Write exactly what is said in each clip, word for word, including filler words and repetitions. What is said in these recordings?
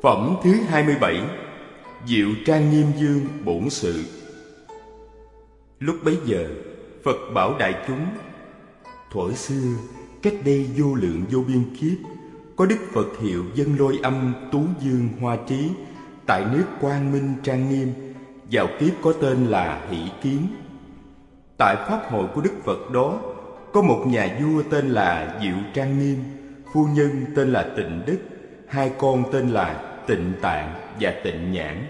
Phẩm thứ hai mươi bảy. Diệu Trang Nghiêm Dương bổn sự. Lúc bấy giờ, Phật bảo đại chúng: thuở xưa, cách đây vô lượng vô biên kiếp, có Đức Phật hiệu Vân Lôi Âm Tú Dương Hoa Trí, tại nước Quang Minh Trang Nghiêm, vào kiếp có tên là Hỷ Kiến. Tại pháp hội của Đức Phật đó, có một nhà vua tên là Diệu Trang Nghiêm, phu nhân tên là Tịnh Đức, hai con tên là Tịnh Tạng và Tịnh Nhãn.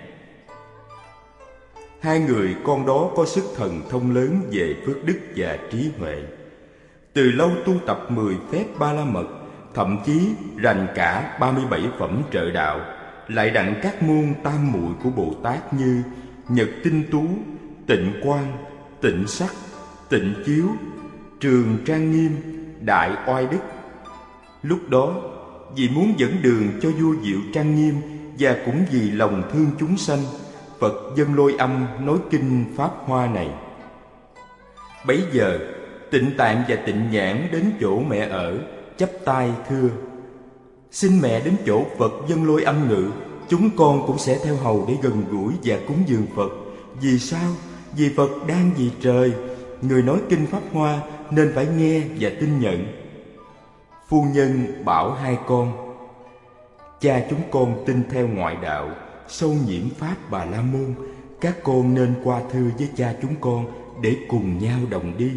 Hai người con đó có sức thần thông lớn về phước đức và trí huệ. Từ lâu tu tập mười phép ba la mật, thậm chí rành cả ba mươi bảy phẩm trợ đạo, lại đặng các môn tam muội của Bồ Tát như Nhật Tinh Tú, Tịnh Quang, Tịnh Sắc, Tịnh Chiếu, Trường Trang Nghiêm, Đại Oai Đức. Lúc đó, vì muốn dẫn đường cho vua Diệu Trang Nghiêm và cũng vì lòng thương chúng sanh, Phật Vân Lôi Âm nói kinh Pháp Hoa này. Bấy giờ, Tịnh Tạng và Tịnh Nhãn đến chỗ mẹ ở, chắp tay thưa: xin mẹ đến chỗ Phật Vân Lôi Âm ngự, chúng con cũng sẽ theo hầu để gần gũi và cúng dường Phật. Vì sao? Vì Phật đang vì trời, người nói kinh Pháp Hoa nên phải nghe và tin nhận. Phu nhân bảo hai con: cha chúng con tin theo ngoại đạo, sâu nhiễm Pháp Bà La Môn, các con nên qua thưa với cha chúng con để cùng nhau đồng đi.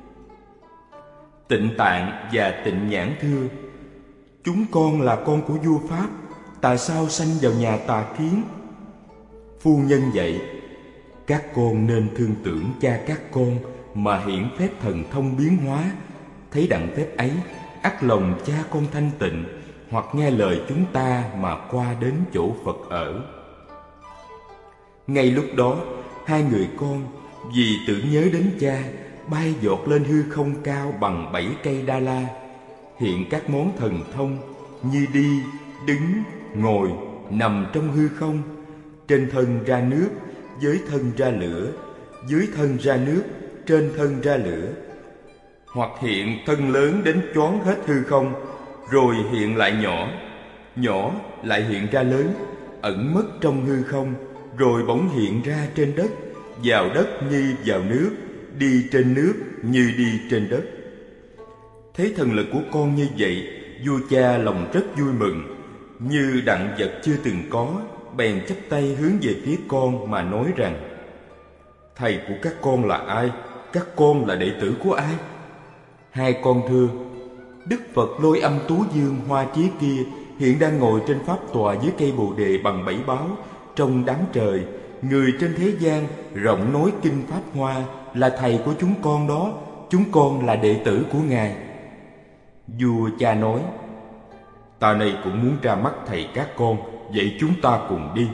Tịnh Tạng và Tịnh Nhãn thưa: chúng con là con của vua Pháp, tại sao sanh vào nhà tà kiến? Phu nhân dạy: các con nên thương tưởng cha các con mà hiển phép thần thông biến hóa, thấy đặng phép ấy, ắt lòng cha con thanh tịnh, hoặc nghe lời chúng ta mà qua đến chỗ Phật ở. Ngay lúc đó, hai người con vì tưởng nhớ đến cha, bay vọt lên hư không cao bằng bảy cây đa la, hiện các món thần thông như đi, đứng, ngồi, nằm trong hư không. Trên thân ra nước, dưới thân ra lửa, dưới thân ra nước, trên thân ra lửa. Hoặc hiện thân lớn đến choáng hết hư không, rồi hiện lại nhỏ, nhỏ lại hiện ra lớn, ẩn mất trong hư không, rồi bỗng hiện ra trên đất, vào đất như vào nước, đi trên nước như đi trên đất. Thấy thần lực của con như vậy, vua cha lòng rất vui mừng, như đặng vật chưa từng có, bèn chắp tay hướng về phía con mà nói rằng: thầy của các con là ai? Các con là đệ tử của ai? Hai con thưa: Đức Phật Lôi Âm Tú Dương Hoa Trí kia hiện đang ngồi trên pháp tọa dưới cây bồ đề bằng bảy báo, trong đám trời, người trên thế gian rộng nói kinh Pháp Hoa, là thầy của chúng con đó, chúng con là đệ tử của ngài. Vua cha nói: ta này cũng muốn ra mắt thầy các con, vậy chúng ta cùng đi.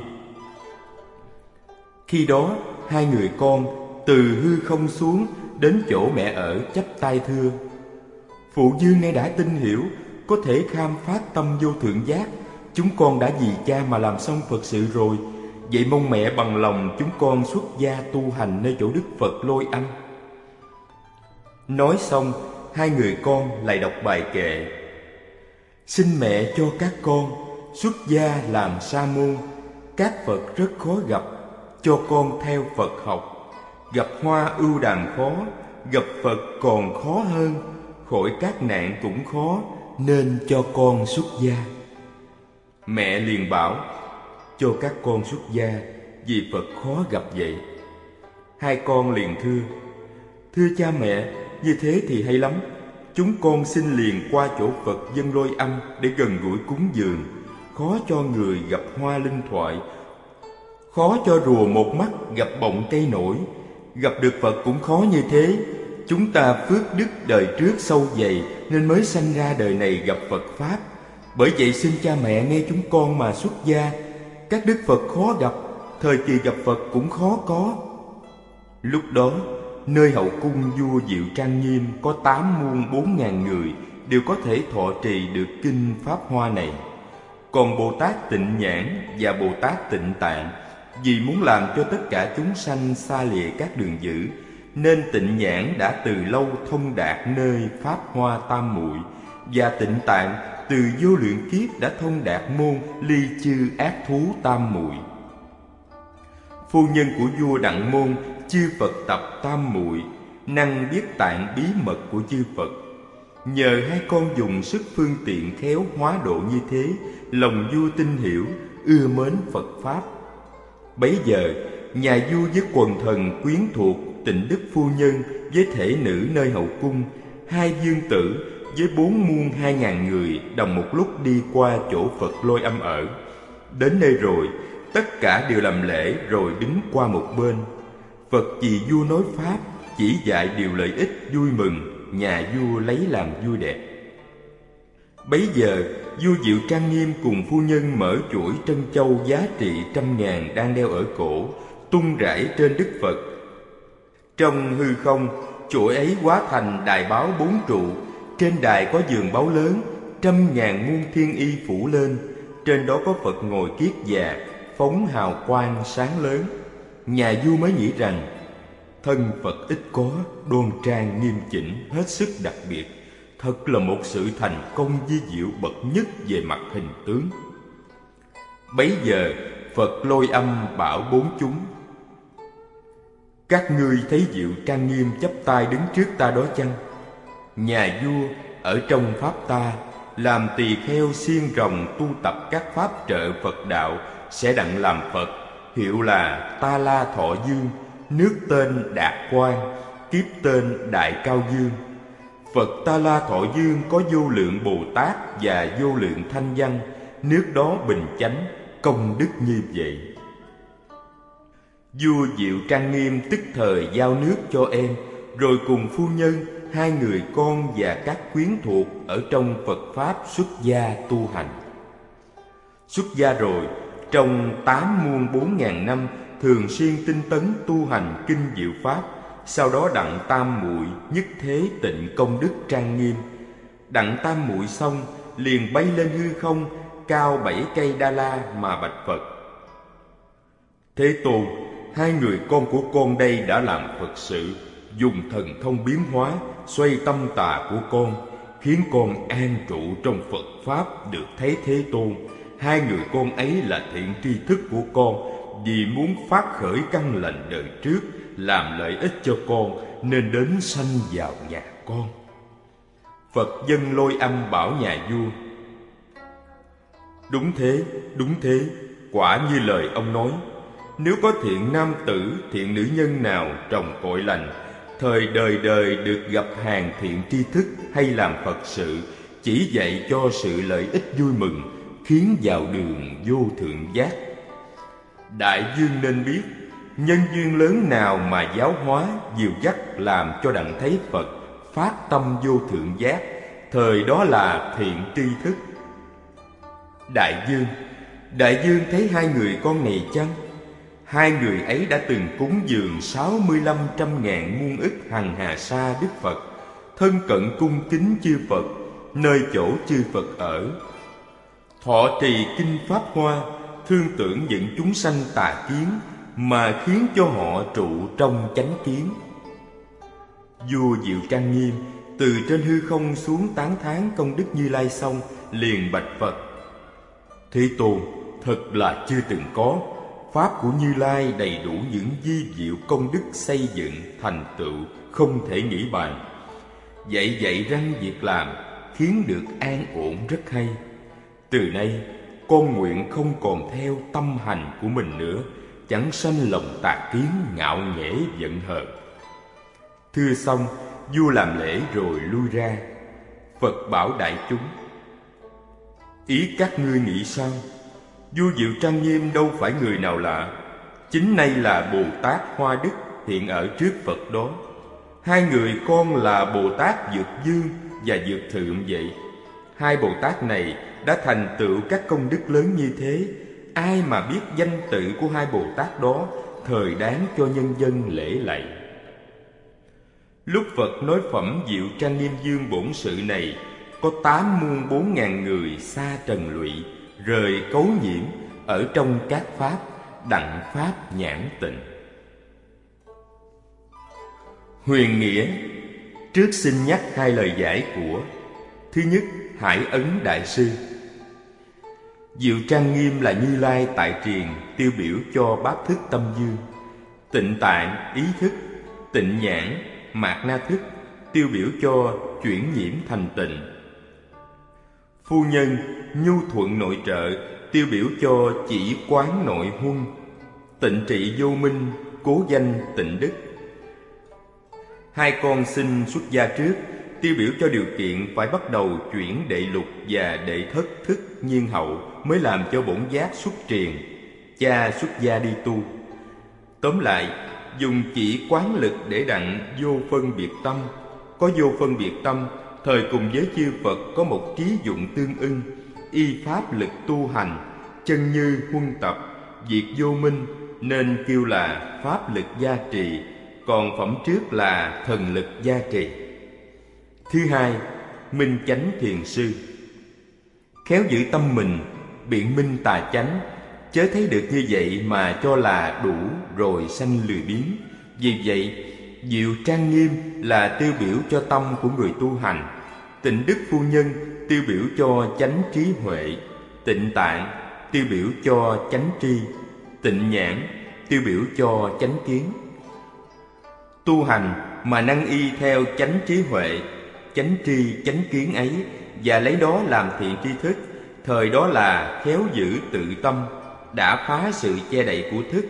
Khi đó, hai người con từ hư không xuống, đến chỗ mẹ ở, chắp tay thưa: phụ vương nay đã tin hiểu, có thể kham phát tâm vô thượng giác. Chúng con đã vì cha mà làm xong Phật sự rồi, vậy mong mẹ bằng lòng chúng con xuất gia tu hành nơi chỗ Đức Phật Lôi Âm. Nói xong, hai người con lại đọc bài kệ: xin mẹ cho các con xuất gia làm sa môn, các Phật rất khó gặp, cho con theo Phật học. Gặp hoa ưu đàm khó, gặp Phật còn khó hơn, khỏi các nạn cũng khó, nên cho con xuất gia. Mẹ liền bảo: cho các con xuất gia, vì Phật khó gặp vậy. Hai con liền thưa: thưa cha mẹ, như thế thì hay lắm. Chúng con xin liền qua chỗ Phật Vân Lôi Âm để gần gũi cúng dường. Khó cho người gặp hoa linh thoại, khó cho rùa một mắt gặp bọng cây nổi. Gặp được Phật cũng khó như thế. Chúng ta phước đức đời trước sâu dày, nên mới sanh ra đời này gặp Phật Pháp. Bởi vậy xin cha mẹ nghe chúng con mà xuất gia. Các đức Phật khó gặp, thời kỳ gặp Phật cũng khó có. Lúc đó, nơi hậu cung vua Diệu Trang Nghiêm có tám muôn bốn ngàn người đều có thể thọ trì được kinh Pháp Hoa này. Còn Bồ Tát Tịnh Nhãn và Bồ Tát Tịnh Tạng, vì muốn làm cho tất cả chúng sanh xa lìa các đường dữ, nên Tịnh Nhãn đã từ lâu thông đạt nơi Pháp Hoa tam muội, và Tịnh Tạng từ vô lượng kiếp đã thông đạt môn ly chư ác thú tam muội. Phu nhân của vua Đặng Môn, chư Phật tập tam muội, năng biết tạng bí mật của chư Phật. Nhờ hai con dùng sức phương tiện khéo hóa độ như thế, lòng vua tin hiểu, ưa mến Phật Pháp. Bấy giờ, nhà vua với quần thần quyến thuộc, Tịnh Đức phu nhân với thể nữ nơi hậu cung, hai vương tử với bốn muôn hai ngàn người đồng một lúc đi qua chỗ Phật Lôi Âm ở. Đến nơi rồi, tất cả đều làm lễ rồi đứng qua một bên. Phật vì vua nói Pháp, chỉ dạy điều lợi ích vui mừng, nhà vua lấy làm vui đẹp. Bấy giờ, vua Diệu Trang Nghiêm cùng phu nhân mở chuỗi trân châu giá trị trăm ngàn đang đeo ở cổ, tung rải trên Đức Phật. Trong hư không, chuỗi ấy hóa thành đài báo bốn trụ. Trên đài có giường báu lớn, trăm ngàn muôn thiên y phủ lên. Trên đó có Phật ngồi kiết già, phóng hào quang sáng lớn. Nhà vua mới nghĩ rằng thân Phật ít có, đoan trang nghiêm chỉnh, hết sức đặc biệt, thật là một sự thành công vi diệu bậc nhất về mặt hình tướng. Bấy giờ Phật Lôi Âm bảo bốn chúng: các ngươi thấy Diệu Trang Nghiêm chắp tay đứng trước ta đó chăng? Nhà vua ở trong pháp ta làm tỳ kheo xiên rồng tu tập các pháp trợ Phật đạo, sẽ đặng làm Phật, hiệu là Ta La Thọ Dương, nước tên Đạt Quang, kiếp tên Đại Cao Dương. Phật Ta La Thọ Dương có vô lượng Bồ Tát và vô lượng Thanh Văn, nước đó bình chánh, công đức như vậy. Vua Diệu Trang Nghiêm tức thời giao nước cho em, rồi cùng phu nhân, hai người con và các quyến thuộc ở trong Phật Pháp xuất gia tu hành. Xuất gia rồi, trong tám muôn bốn ngàn năm thường xuyên tinh tấn tu hành kinh diệu Pháp. Sau đó đặng tam muội nhất thế tịnh công đức trang nghiêm. Đặng tam muội xong, liền bay lên hư không, cao bảy cây đa la mà bạch Phật: Thế Tôn, hai người con của con đây đã làm Phật sự, dùng thần thông biến hóa, xoay tâm tà của con, khiến con an trụ trong Phật Pháp được thấy Thế Tôn. Hai người con ấy là thiện tri thức của con, vì muốn phát khởi căn lành đời trước, làm lợi ích cho con, nên đến sanh vào nhà con. Phật dâng Lôi Âm bảo nhà vua: đúng thế, đúng thế, quả như lời ông nói. Nếu có thiện nam tử, thiện nữ nhân nào trồng cội lành, thời đời đời được gặp hàng thiện tri thức hay làm Phật sự, chỉ dạy cho sự lợi ích vui mừng, khiến vào đường vô thượng giác. Đại dương nên biết, nhân duyên lớn nào mà giáo hóa, dìu dắt làm cho đặng thấy Phật, phát tâm vô thượng giác, thời đó là thiện tri thức. Đại dương, đại dương thấy hai người con này chăng? Hai người ấy đã từng cúng dường sáu mươi lăm trăm ngàn muôn ức hằng hà sa Đức Phật, thân cận cung kính chư Phật, nơi chỗ chư Phật ở. Thọ trì kinh Pháp Hoa, thương tưởng những chúng sanh tà kiến, mà khiến cho họ trụ trong chánh kiến. Vua Diệu Trang Nghiêm từ trên hư không xuống tán thán công đức Như Lai xong, liền bạch Phật: Thế Tôn, thật là chưa từng có. Pháp của Như Lai đầy đủ những vi diệu công đức xây dựng, thành tựu, không thể nghĩ bàn. Dạy dạy răng việc làm, khiến được an ổn rất hay. Từ nay, con nguyện không còn theo tâm hành của mình nữa, chẳng sanh lòng tà kiến ngạo nghễ giận hờn. Thưa xong, vua làm lễ rồi lui ra. Phật bảo đại chúng: ý các ngươi nghĩ sao? Vua Diệu Trang Nghiêm đâu phải người nào lạ, chính nay là Bồ Tát Hoa Đức hiện ở trước Phật đó. Hai người con là Bồ Tát Dược Dương và Dược Thượng vậy. Hai Bồ Tát này đã thành tựu các công đức lớn như thế, ai mà biết danh tự của hai Bồ Tát đó, thời đáng cho nhân dân lễ lạy. Lúc Phật nói phẩm Diệu Trang Nghiêm Dương bổn sự này, có tám muôn bốn ngàn người xa trần lụy, rời cấu nhiễm, ở trong các pháp, đặng pháp nhãn tịnh. Huyền nghĩa. Trước xin nhắc hai lời giải của Thứ nhất, Hải Ấn Đại Sư. Diệu Trang Nghiêm là Như Lai tại triền, tiêu biểu cho bát thức tâm dương. Tịnh Tạng, ý thức. Tịnh Nhãn, mạt na thức, tiêu biểu cho chuyển nhiễm thành tịnh. Phu Nhân, nhu thuận nội trợ, tiêu biểu cho chỉ quán nội huân. Tịnh Trị Vô Minh, cố danh tịnh đức. Hai con sinh xuất gia trước, tiêu biểu cho điều kiện phải bắt đầu chuyển đệ lục và đệ thất thức nhiên hậu mới làm cho bổn giác xuất triền. Cha xuất gia đi tu. Tóm lại, dùng chỉ quán lực để đặng vô phân biệt tâm. Có vô phân biệt tâm, thời cùng với chư Phật có một trí dụng tương ưng, y pháp lực tu hành, chân như huân tập, diệt vô minh, nên kêu là pháp lực gia trì, còn phẩm trước là thần lực gia trì. Thứ hai, minh chánh thiền sư. Khéo giữ tâm mình, biện minh tà chánh, chớ thấy được như vậy mà cho là đủ rồi sanh lười biếng. Vì vậy, Diệu Trang Nghiêm là tiêu biểu cho tâm của người tu hành. Tịnh Đức Phu Nhân tiêu biểu cho chánh trí huệ. Tịnh Tạng tiêu biểu cho chánh tri. Tịnh Nhãn tiêu biểu cho chánh kiến. Tu hành mà năng y theo chánh trí huệ, chánh tri, chánh kiến ấy, và lấy đó làm thiện tri thức, thời đó là khéo giữ tự tâm, đã phá sự che đậy của thức.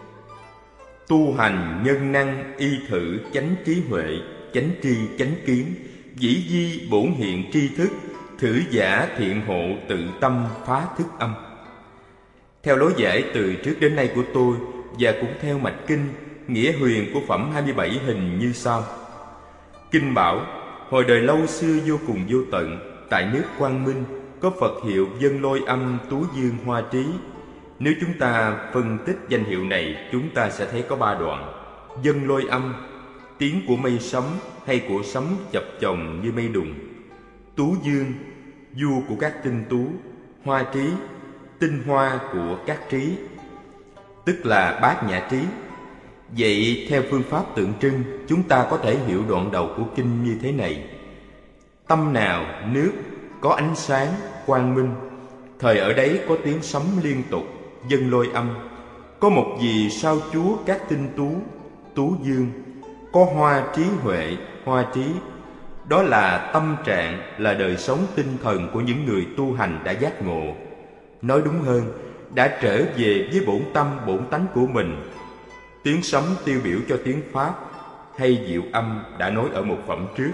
Tu hành nhân năng y thử chánh trí huệ, chánh tri, chánh kiến, dĩ di bổn hiện tri thức, thử giả thiện hộ tự tâm phá thức âm. Theo lối giải từ trước đến nay của tôi, và cũng theo mạch kinh, nghĩa huyền của phẩm hai mươi bảy hình như sau. Kinh bảo, hồi đời lâu xưa vô cùng vô tận, tại nước Quang Minh có Phật hiệu Vân Lôi Âm Tú Dương Hoa Trí. Nếu chúng ta phân tích danh hiệu này, chúng ta sẽ thấy có ba đoạn. Vân Lôi Âm, tiếng của mây sấm hay của sấm chập chồng như mây đùng. Tú Dương, vua của các tinh tú. Hoa Trí, tinh hoa của các trí, tức là bát nhã trí. Vậy theo phương pháp tượng trưng, chúng ta có thể hiểu đoạn đầu của kinh như thế này. Tâm nào nước có ánh sáng quang minh, thời ở đấy có tiếng sấm liên tục, vân lôi âm. Có một gì sao chúa các tinh tú, tú dương. Có hoa trí huệ, hoa trí. Đó là tâm trạng, là đời sống tinh thần của những người tu hành đã giác ngộ. Nói đúng hơn, đã trở về với bổn tâm bổn tánh của mình. Tiếng sấm tiêu biểu cho tiếng Pháp hay diệu âm đã nói ở một phẩm trước.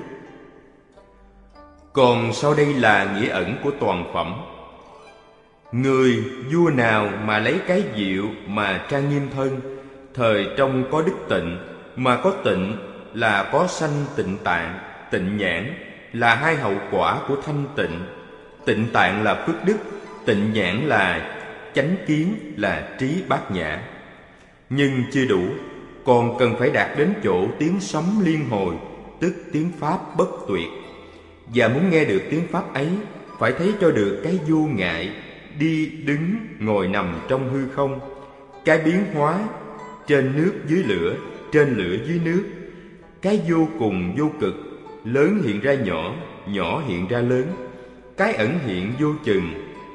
Còn sau đây là nghĩa ẩn của toàn phẩm. Người vua nào mà lấy cái diệu mà trang nghiêm thân, thời trong có đức tịnh, mà có tịnh là có sanh tịnh tạng, tịnh nhãn là hai hậu quả của thanh tịnh. Tịnh tạng là phước đức, tịnh nhãn là chánh kiến, là trí bát nhã. Nhưng chưa đủ, còn cần phải đạt đến chỗ tiếng sấm liên hồi, tức tiếng Pháp bất tuyệt. Và muốn nghe được tiếng Pháp ấy, phải thấy cho được cái vô ngại, đi, đứng, ngồi, nằm trong hư không, cái biến hóa, trên nước dưới lửa, trên lửa dưới nước, cái vô cùng vô cực, lớn hiện ra nhỏ, nhỏ hiện ra lớn, cái ẩn hiện vô chừng,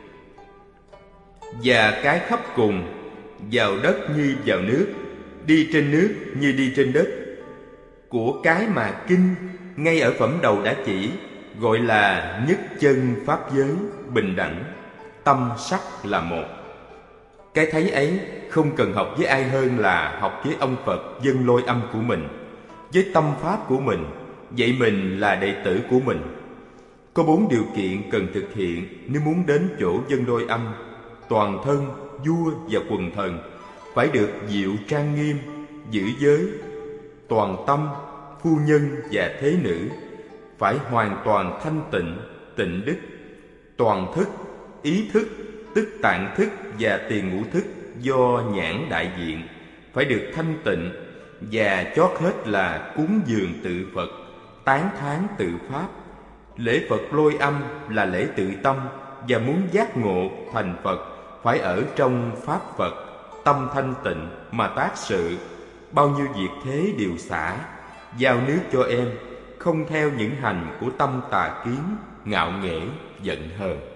và cái khắp cùng, vào đất như vào nước, đi trên nước như đi trên đất. Của cái mà kinh ngay ở phẩm đầu đã chỉ, gọi là nhất chân pháp giới, bình đẳng, tâm sắc là một. Cái thấy ấy không cần học với ai hơn là học với ông Phật Vân Lôi Âm của mình, với tâm pháp của mình, vậy mình là đệ tử của mình. Có bốn điều kiện cần thực hiện nếu muốn đến chỗ Vân Lôi Âm. Toàn thân, vua và quần thần phải được diệu trang nghiêm, giữ giới. Toàn tâm, phu nhân và thế nữ phải hoàn toàn thanh tịnh, tịnh đức. Toàn thức, ý thức, tức tạng thức và tiền ngũ thức do nhãn đại diện phải được thanh tịnh. Và chót hết là cúng dường tự Phật, tán thán tự Pháp. Lễ Phật Lôi Âm là lễ tự tâm, và muốn giác ngộ thành Phật phải ở trong Pháp Phật, tâm thanh tịnh mà tác sự. Bao nhiêu việc thế đều xả, giao nước cho em, không theo những hành của tâm tà kiến, ngạo nghễ, giận hờn.